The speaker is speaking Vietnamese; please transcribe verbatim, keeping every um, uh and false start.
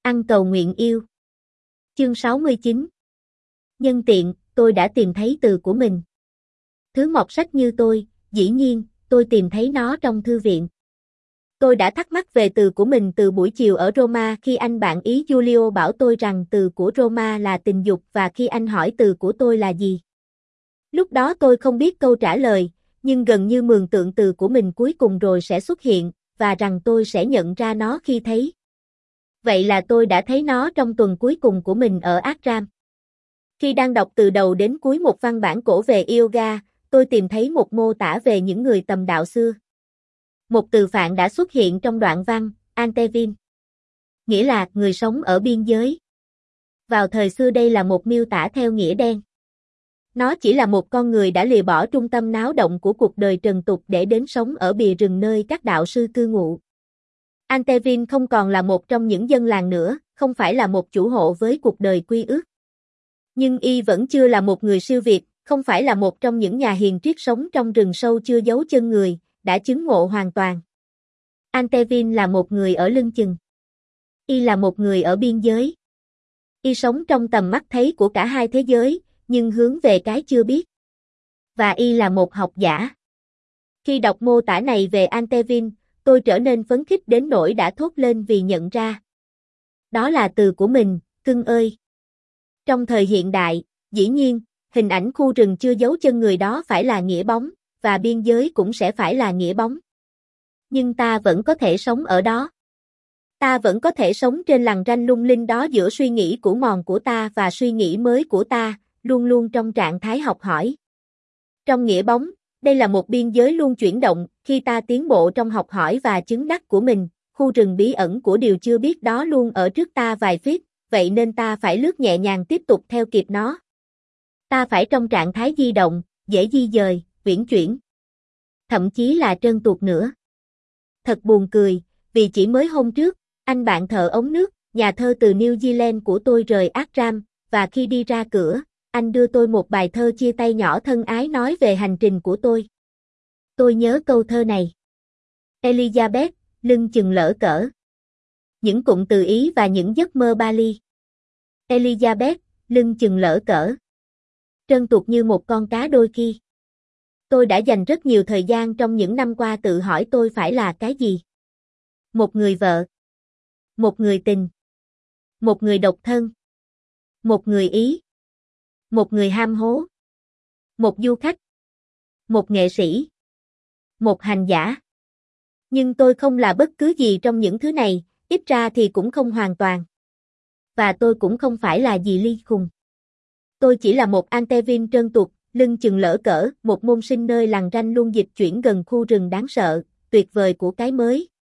Ăn cầu nguyện yêu. Chương sáu mươi chín. Nhân tiện, tôi đã tìm thấy từ của mình. Thứ mọt sách như tôi, dĩ nhiên, tôi tìm thấy nó trong thư viện. Tôi đã thắc mắc về từ của mình từ buổi chiều ở Roma khi anh bạn Ý Giulio bảo tôi rằng từ của Roma là tình dục và khi anh hỏi từ của tôi là gì. Lúc đó tôi không biết câu trả lời, nhưng gần như mường tượng từ của mình cuối cùng rồi sẽ xuất hiện, và rằng tôi sẽ nhận ra nó khi thấy. Vậy là tôi đã thấy nó trong tuần cuối cùng của mình ở Akram. Khi đang đọc từ đầu đến cuối một văn bản cổ về yoga, tôi tìm thấy một mô tả về những người tầm đạo xưa. Một từ phạn đã xuất hiện trong đoạn văn, Antevin, nghĩa là người sống ở biên giới. Vào thời xưa đây là một miêu tả theo nghĩa đen. Nó chỉ là một con người đã lìa bỏ trung tâm náo động của cuộc đời trần tục để đến sống ở bìa rừng nơi các đạo sư cư ngụ. Antevin không còn là một trong những dân làng nữa, không phải là một chủ hộ với cuộc đời quy ước. Nhưng y vẫn chưa là một người siêu việt, không phải là một trong những nhà hiền triết sống trong rừng sâu chưa giấu chân người, đã chứng ngộ hoàn toàn. Antevin là một người ở lưng chừng. Y là một người ở biên giới. Y sống trong tầm mắt thấy của cả hai thế giới, nhưng hướng về cái chưa biết. Và y là một học giả. Khi đọc mô tả này về Antevin, tôi trở nên phấn khích đến nỗi đã thốt lên vì nhận ra. Đó là từ của mình, cưng ơi. Trong thời hiện đại, dĩ nhiên, hình ảnh khu rừng chưa giấu chân người đó phải là nghĩa bóng, và biên giới cũng sẽ phải là nghĩa bóng. Nhưng ta vẫn có thể sống ở đó. Ta vẫn có thể sống trên lằn ranh lung linh đó giữa suy nghĩ cũ mòn của ta và suy nghĩ mới của ta, luôn luôn trong trạng thái học hỏi. Trong nghĩa bóng, đây là một biên giới luôn chuyển động, khi ta tiến bộ trong học hỏi và chứng đắc của mình, khu rừng bí ẩn của điều chưa biết đó luôn ở trước ta vài feet, vậy nên ta phải lướt nhẹ nhàng tiếp tục theo kịp nó. Ta phải trong trạng thái di động, dễ di dời, uyển chuyển. Thậm chí là trơn tuột nữa. Thật buồn cười, vì chỉ mới hôm trước, anh bạn thợ ống nước, nhà thơ từ New Zealand của tôi rời Akram, và khi đi ra cửa, anh đưa tôi một bài thơ chia tay nhỏ thân ái nói về hành trình của tôi. Tôi nhớ câu thơ này. Elizabeth, lưng chừng lỡ cỡ. Những cụm từ Ý và những giấc mơ Bali. Elizabeth, lưng chừng lỡ cỡ. Trơn tuột như một con cá đôi khi. Tôi đã dành rất nhiều thời gian trong những năm qua tự hỏi tôi phải là cái gì. Một người vợ. Một người tình. Một người độc thân. Một người Ý. Một người ham hố. Một du khách. Một nghệ sĩ. Một hành giả. Nhưng tôi không là bất cứ gì trong những thứ này, ít ra thì cũng không hoàn toàn. Và tôi cũng không phải là gì ly khùng. Tôi chỉ là một Antevin trơn tuột, lưng chừng lỡ cỡ, một môn sinh nơi lằn ranh luôn dịch chuyển gần khu rừng đáng sợ, tuyệt vời của cái mới,